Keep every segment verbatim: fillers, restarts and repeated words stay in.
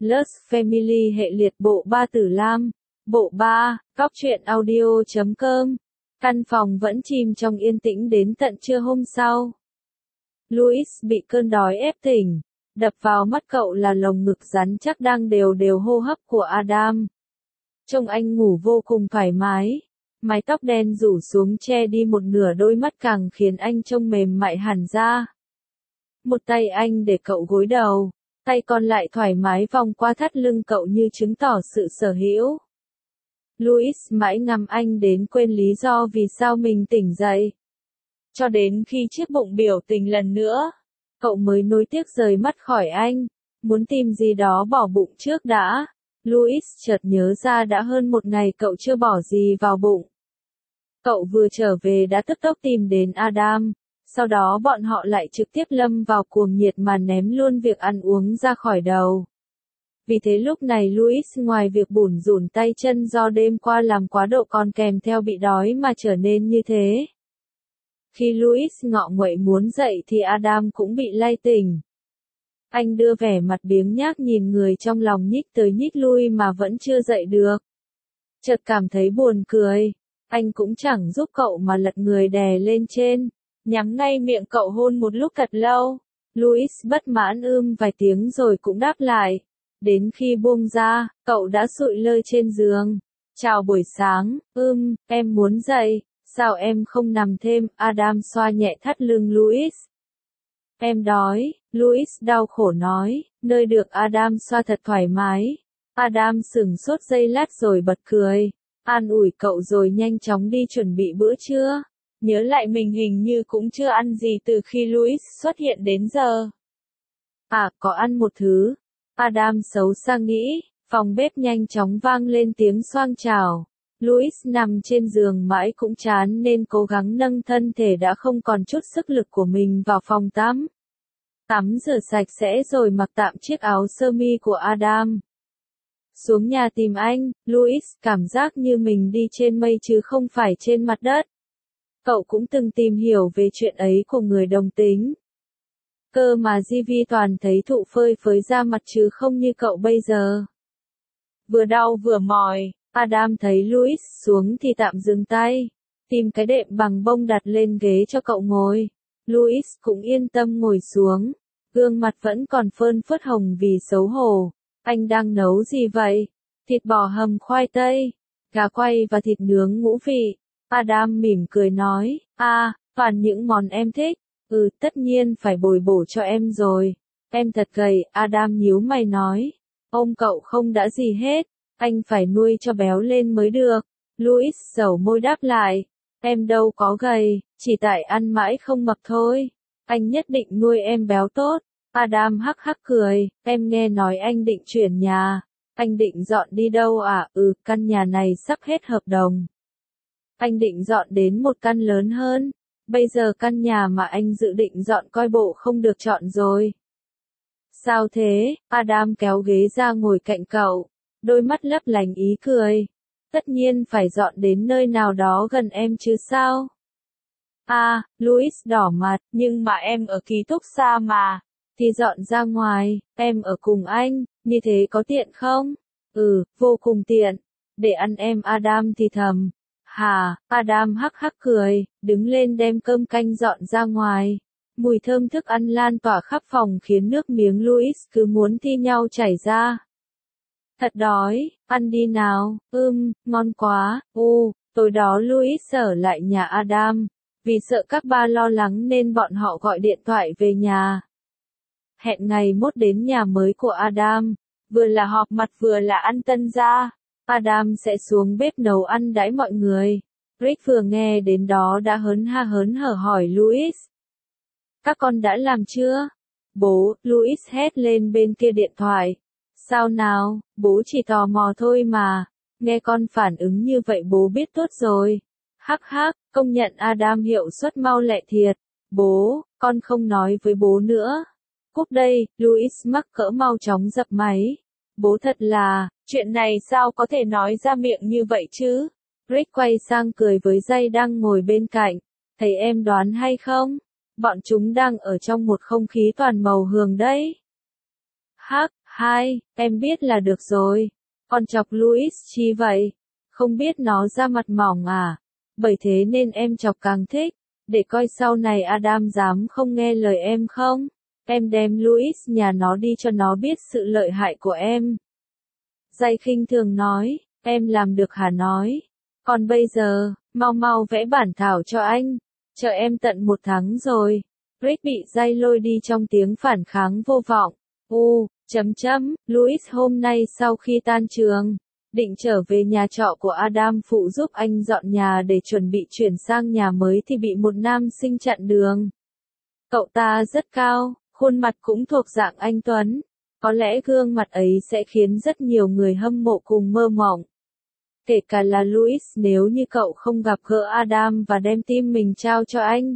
Lust Family hệ liệt bộ ba Tử Lam. Bộ ba, Cóc truyện audio chấm com. Căn phòng vẫn chìm trong yên tĩnh đến tận trưa hôm sau. Louis bị cơn đói ép tỉnh. Đập vào mắt cậu là lồng ngực rắn chắc đang đều đều hô hấp của Adam. Trông anh ngủ vô cùng thoải mái. Mái tóc đen rủ xuống che đi một nửa đôi mắt càng khiến anh trông mềm mại hẳn ra. Một tay anh để cậu gối đầu, tay còn lại thoải mái vòng qua thắt lưng cậu như chứng tỏ sự sở hữu. Louis mãi ngắm anh đến quên lý do vì sao mình tỉnh dậy. Cho đến khi chiếc bụng biểu tình lần nữa, cậu mới nối tiếc rời mắt khỏi anh, muốn tìm gì đó bỏ bụng trước đã. Louis chợt nhớ ra đã hơn một ngày cậu chưa bỏ gì vào bụng. Cậu vừa trở về đã tức tốc tìm đến Adam, sau đó bọn họ lại trực tiếp lâm vào cuồng nhiệt mà ném luôn việc ăn uống ra khỏi đầu. Vì thế lúc này Louis ngoài việc bủn rủn tay chân do đêm qua làm quá độ còn kèm theo bị đói mà trở nên như thế. Khi Louis ngọ nguậy muốn dậy thì Adam cũng bị lay tỉnh. Anh đưa vẻ mặt biếng nhác nhìn người trong lòng nhích tới nhích lui mà vẫn chưa dậy được. Chợt cảm thấy buồn cười, anh cũng chẳng giúp cậu mà lật người đè lên trên, nhắm ngay miệng cậu hôn một lúc thật lâu. Louis bất mãn ưm vài tiếng rồi cũng đáp lại. Đến khi buông ra, cậu đã sụi lơ trên giường. Chào buổi sáng, ưm, em muốn dậy, sao em không nằm thêm? Adam xoa nhẹ thắt lưng Louis. Em đói, Louis đau khổ nói, nơi được Adam xoa thật thoải mái. Adam sững sốt giây lát rồi bật cười, an ủi cậu rồi nhanh chóng đi chuẩn bị bữa trưa. Nhớ lại mình hình như cũng chưa ăn gì từ khi Louis xuất hiện đến giờ. À, có ăn một thứ. Adam xấu xa nghĩ, phòng bếp nhanh chóng vang lên tiếng xoang chảo. Louis nằm trên giường mãi cũng chán nên cố gắng nâng thân thể đã không còn chút sức lực của mình vào phòng tắm. Tắm rửa sạch sẽ rồi mặc tạm chiếc áo sơ mi của Adam. Xuống nhà tìm anh, Louis cảm giác như mình đi trên mây chứ không phải trên mặt đất. Cậu cũng từng tìm hiểu về chuyện ấy của người đồng tính. Cơ mà Di Vi toàn thấy thụ phơi phới ra mặt chứ không như cậu bây giờ. Vừa đau vừa mỏi, Adam thấy Louis xuống thì tạm dừng tay, tìm cái đệm bằng bông đặt lên ghế cho cậu ngồi. Louis cũng yên tâm ngồi xuống, gương mặt vẫn còn phơn phớt hồng vì xấu hổ. Anh đang nấu gì vậy? Thịt bò hầm khoai tây, gà quay và thịt nướng ngũ vị. Adam mỉm cười nói, à, toàn những món em thích. Ừ, tất nhiên phải bồi bổ cho em rồi. Em thật gầy, Adam nhíu mày nói. Ôm cậu không đã gì hết, anh phải nuôi cho béo lên mới được. Louis dầu môi đáp lại. Em đâu có gầy, chỉ tại ăn mãi không mập thôi. Anh nhất định nuôi em béo tốt. Adam hắc hắc cười, em nghe nói anh định chuyển nhà. Anh định dọn đi đâu à? Ừ, căn nhà này sắp hết hợp đồng. Anh định dọn đến một căn lớn hơn. Bây giờ căn nhà mà anh dự định dọn coi bộ không được chọn rồi. Sao thế? Adam kéo ghế ra ngồi cạnh cậu, đôi mắt lấp lánh ý cười. Tất nhiên phải dọn đến nơi nào đó gần em chứ sao? À, Louis đỏ mặt, nhưng mà em ở ký túc xá mà. Thì dọn ra ngoài, em ở cùng anh, như thế có tiện không? Ừ, vô cùng tiện. Để ăn em Adam thì thầm. Hà, Adam hắc hắc cười, đứng lên đem cơm canh dọn ra ngoài. Mùi thơm thức ăn lan tỏa khắp phòng khiến nước miếng Louis cứ muốn thi nhau chảy ra. Thật đói, ăn đi nào, ưm, ngon quá, u, tối đó Louis ở lại nhà Adam. Vì sợ các ba lo lắng nên bọn họ gọi điện thoại về nhà. Hẹn ngày mốt đến nhà mới của Adam, vừa là họp mặt vừa là ăn tân gia. Adam sẽ xuống bếp nấu ăn đãi mọi người. Rick vừa nghe đến đó đã hớn ha hớn hở hỏi Louis. Các con đã làm chưa? Bố, Louis hét lên bên kia điện thoại. Sao nào, bố chỉ tò mò thôi mà. Nghe con phản ứng như vậy bố biết tốt rồi. Hắc hắc, công nhận Adam hiệu suất mau lẹ thiệt. Bố, con không nói với bố nữa. Cúp đây, Louis mắc cỡ mau chóng dập máy. Bố thật là, chuyện này sao có thể nói ra miệng như vậy chứ? Rick quay sang cười với Jay đang ngồi bên cạnh. Thấy em đoán hay không? Bọn chúng đang ở trong một không khí toàn màu hường đấy. Hắc, Hai, em biết là được rồi. Còn chọc Louis chi vậy? Không biết nó da mặt mỏng à? Bởi thế nên em chọc càng thích. Để coi sau này Adam dám không nghe lời em không? Em đem Louis nhà nó đi cho nó biết sự lợi hại của em. Giai khinh thường nói, em làm được hả nói. Còn bây giờ, mau mau vẽ bản thảo cho anh. Chờ em tận một tháng rồi. Rick bị Giai lôi đi trong tiếng phản kháng vô vọng. U, chấm chấm, Louis hôm nay sau khi tan trường, định trở về nhà trọ của Adam phụ giúp anh dọn nhà để chuẩn bị chuyển sang nhà mới thì bị một nam sinh chặn đường. Cậu ta rất cao, khuôn mặt cũng thuộc dạng anh Tuấn. Có lẽ gương mặt ấy sẽ khiến rất nhiều người hâm mộ cùng mơ mộng. Kể cả là Louis nếu như cậu không gặp gỡ Adam và đem tim mình trao cho anh.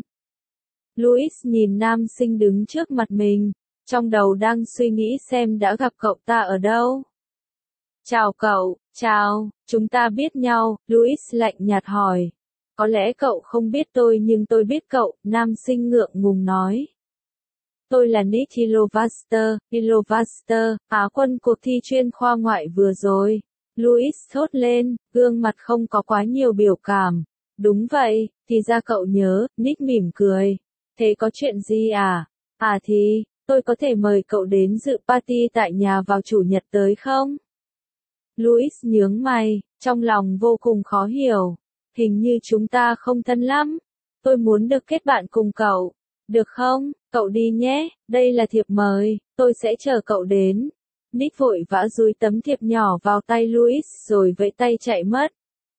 Louis nhìn nam sinh đứng trước mặt mình, trong đầu đang suy nghĩ xem đã gặp cậu ta ở đâu. Chào cậu, chào, chúng ta biết nhau, Louis lạnh nhạt hỏi. Có lẽ cậu không biết tôi nhưng tôi biết cậu, nam sinh ngượng ngùng nói. Tôi là Nick Ilovaster, Ilovaster, Á quân cuộc thi chuyên khoa ngoại vừa rồi. Louis thốt lên, gương mặt không có quá nhiều biểu cảm. Đúng vậy, thì ra cậu nhớ, Nick mỉm cười. Thế có chuyện gì à? À thì, tôi có thể mời cậu đến dự party tại nhà vào chủ nhật tới không? Louis nhướng mày, trong lòng vô cùng khó hiểu. Hình như chúng ta không thân lắm. Tôi muốn được kết bạn cùng cậu. Được không? Cậu đi nhé, đây là thiệp mời, tôi sẽ chờ cậu đến. Nick vội vã dúi tấm thiệp nhỏ vào tay Louis rồi vẫy tay chạy mất.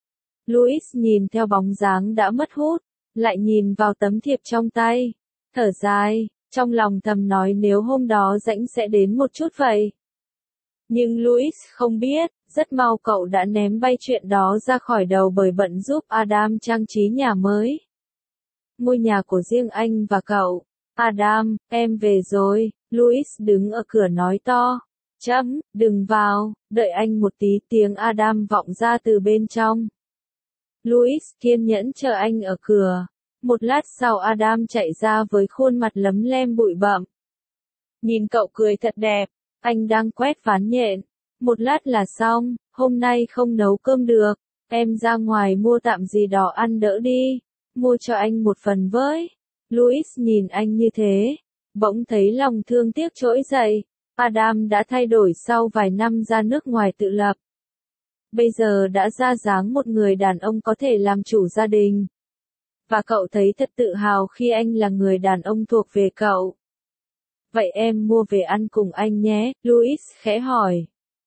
Louis nhìn theo bóng dáng đã mất hút, lại nhìn vào tấm thiệp trong tay. Thở dài, trong lòng thầm nói nếu hôm đó rảnh sẽ đến một chút vậy. Nhưng Louis không biết, rất mau cậu đã ném bay chuyện đó ra khỏi đầu bởi bận giúp Adam trang trí nhà mới. Ngôi nhà của riêng anh và cậu. Adam, em về rồi, Louis đứng ở cửa nói to. Chấm, đừng vào, đợi anh một tí, tiếng Adam vọng ra từ bên trong. Louis kiên nhẫn chờ anh ở cửa. Một lát sau Adam chạy ra với khuôn mặt lấm lem bụi bặm. Nhìn cậu cười thật đẹp, anh đang quét ván nhện. Một lát là xong, hôm nay không nấu cơm được, em ra ngoài mua tạm gì đó ăn đỡ đi, mua cho anh một phần với. Louis nhìn anh như thế, bỗng thấy lòng thương tiếc trỗi dậy. Adam đã thay đổi sau vài năm ra nước ngoài tự lập. Bây giờ đã ra dáng một người đàn ông có thể làm chủ gia đình. Và cậu thấy thật tự hào khi anh là người đàn ông thuộc về cậu. Vậy em mua về ăn cùng anh nhé, Louis khẽ hỏi.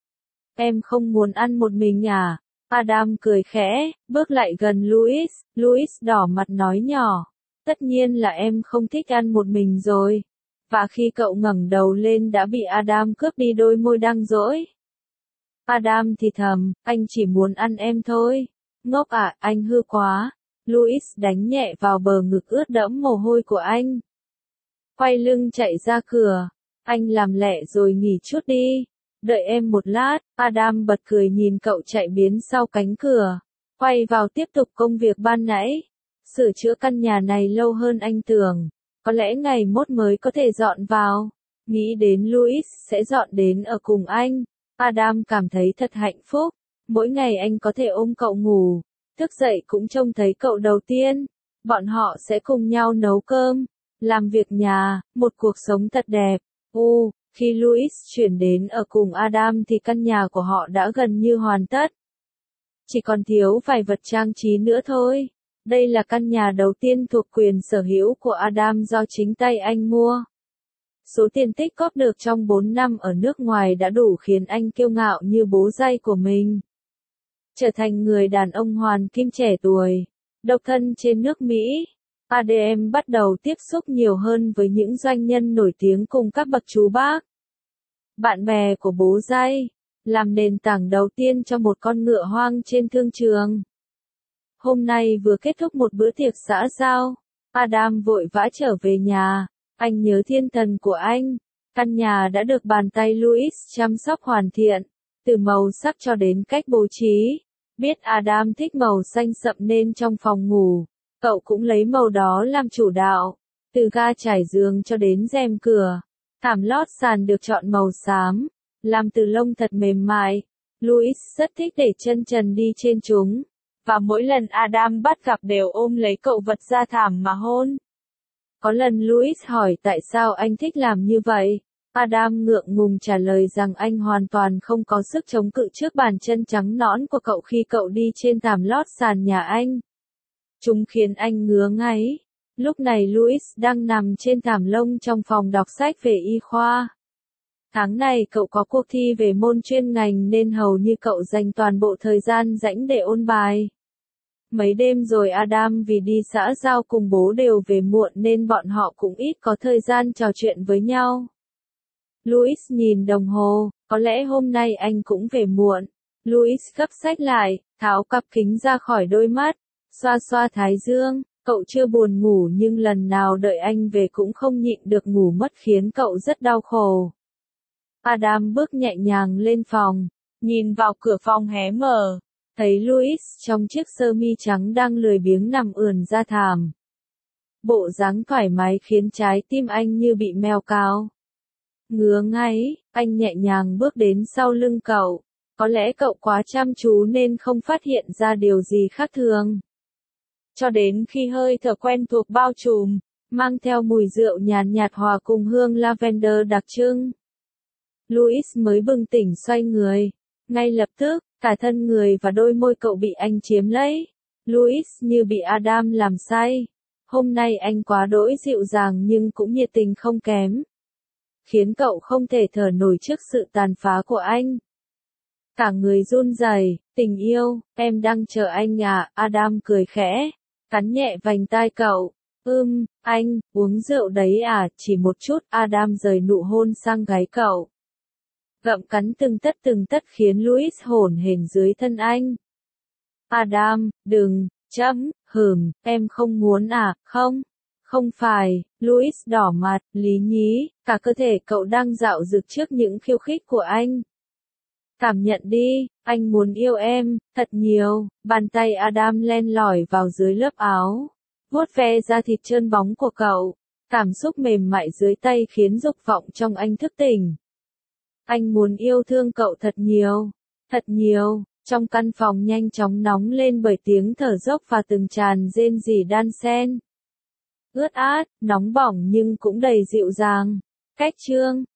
Em không muốn ăn một mình à? Adam cười khẽ, bước lại gần Louis, Louis đỏ mặt nói nhỏ. Tất nhiên là em không thích ăn một mình rồi. Và khi cậu ngẩng đầu lên đã bị Adam cướp đi đôi môi đang dỗi. Adam thì thầm, anh chỉ muốn ăn em thôi. Ngốc à, anh hư quá. Louis đánh nhẹ vào bờ ngực ướt đẫm mồ hôi của anh. Quay lưng chạy ra cửa. Anh làm lẹ rồi nghỉ chút đi. Đợi em một lát. Adam bật cười nhìn cậu chạy biến sau cánh cửa. Quay vào tiếp tục công việc ban nãy. Sửa chữa căn nhà này lâu hơn anh tưởng. Có lẽ ngày mốt mới có thể dọn vào. Nghĩ đến Louis sẽ dọn đến ở cùng anh. Adam cảm thấy thật hạnh phúc. Mỗi ngày anh có thể ôm cậu ngủ. Thức dậy cũng trông thấy cậu đầu tiên. Bọn họ sẽ cùng nhau nấu cơm. Làm việc nhà. Một cuộc sống thật đẹp. U, khi Louis chuyển đến ở cùng Adam thì căn nhà của họ đã gần như hoàn tất. Chỉ còn thiếu vài vật trang trí nữa thôi. Đây là căn nhà đầu tiên thuộc quyền sở hữu của Adam do chính tay anh mua. Số tiền tích góp được trong bốn năm ở nước ngoài đã đủ khiến anh kiêu ngạo như bố giây của mình. Trở thành người đàn ông hoàn kim trẻ tuổi, độc thân trên nước Mỹ, Adam bắt đầu tiếp xúc nhiều hơn với những doanh nhân nổi tiếng cùng các bậc chú bác. Bạn bè của bố giây, làm nền tảng đầu tiên cho một con ngựa hoang trên thương trường. Hôm nay vừa kết thúc một bữa tiệc xã giao, Adam vội vã trở về nhà, anh nhớ thiên thần của anh. Căn nhà đã được bàn tay Louis chăm sóc hoàn thiện, từ màu sắc cho đến cách bố trí. Biết Adam thích màu xanh sậm nên trong phòng ngủ, cậu cũng lấy màu đó làm chủ đạo. Từ ga trải giường cho đến rèm cửa, thảm lót sàn được chọn màu xám. làm từ lông thật mềm mại. Louis rất thích để chân trần đi trên chúng, và mỗi lần Adam bắt gặp đều ôm lấy cậu vật ra thảm mà hôn. Có lần Louis hỏi tại sao anh thích làm như vậy. Adam ngượng ngùng trả lời rằng anh hoàn toàn không có sức chống cự trước bàn chân trắng nõn của cậu khi cậu đi trên thảm lót sàn nhà anh. Chúng khiến anh ngứa ngáy. Lúc này Louis đang nằm trên thảm lông trong phòng đọc sách về y khoa. Tháng này cậu có cuộc thi về môn chuyên ngành nên hầu như cậu dành toàn bộ thời gian rảnh để ôn bài. Mấy đêm rồi Adam vì đi xã giao cùng bố đều về muộn nên bọn họ cũng ít có thời gian trò chuyện với nhau. Louis nhìn đồng hồ, có lẽ hôm nay anh cũng về muộn. Louis gấp sách lại, tháo cặp kính ra khỏi đôi mắt, xoa xoa thái dương. Cậu chưa buồn ngủ nhưng lần nào đợi anh về cũng không nhịn được ngủ mất khiến cậu rất đau khổ. Adam bước nhẹ nhàng lên phòng, nhìn vào cửa phòng hé mở, thấy Louis trong chiếc sơ mi trắng đang lười biếng nằm ườn ra thảm. Bộ dáng thoải mái khiến trái tim anh như bị mèo cào. Ngứa ngáy, anh nhẹ nhàng bước đến sau lưng cậu. Có lẽ cậu quá chăm chú nên không phát hiện ra điều gì khác thường. Cho đến khi hơi thở quen thuộc bao trùm, mang theo mùi rượu nhàn nhạt hòa cùng hương lavender đặc trưng. Louis mới bừng tỉnh xoay người. Ngay lập tức, cả thân người và đôi môi cậu bị anh chiếm lấy. Louis như bị Adam làm say. Hôm nay anh quá đỗi dịu dàng nhưng cũng nhiệt tình không kém. Khiến cậu không thể thở nổi trước sự tàn phá của anh. Cả người run rẩy, tình yêu, em đang chờ anh à, Adam cười khẽ, cắn nhẹ vành tai cậu. Ưm, anh, uống rượu đấy à, chỉ một chút, Adam rời nụ hôn sang gáy cậu. Gặm cắn từng tất từng tất khiến Louis hổn hển dưới thân anh. Adam, đừng, chấm, hừm, em không muốn à, không? Không phải, Louis đỏ mặt, lý nhí, cả cơ thể cậu đang dạo dực trước những khiêu khích của anh. Cảm nhận đi, anh muốn yêu em, thật nhiều. Bàn tay Adam len lỏi vào dưới lớp áo, vuốt ve da thịt trơn bóng của cậu. Cảm xúc mềm mại dưới tay khiến dục vọng trong anh thức tỉnh. Anh muốn yêu thương cậu thật nhiều, thật nhiều. Trong căn phòng nhanh chóng nóng lên bởi tiếng thở dốc và từng tràn rên rỉ đan xen. Ướt át, nóng bỏng nhưng cũng đầy dịu dàng. Cách chương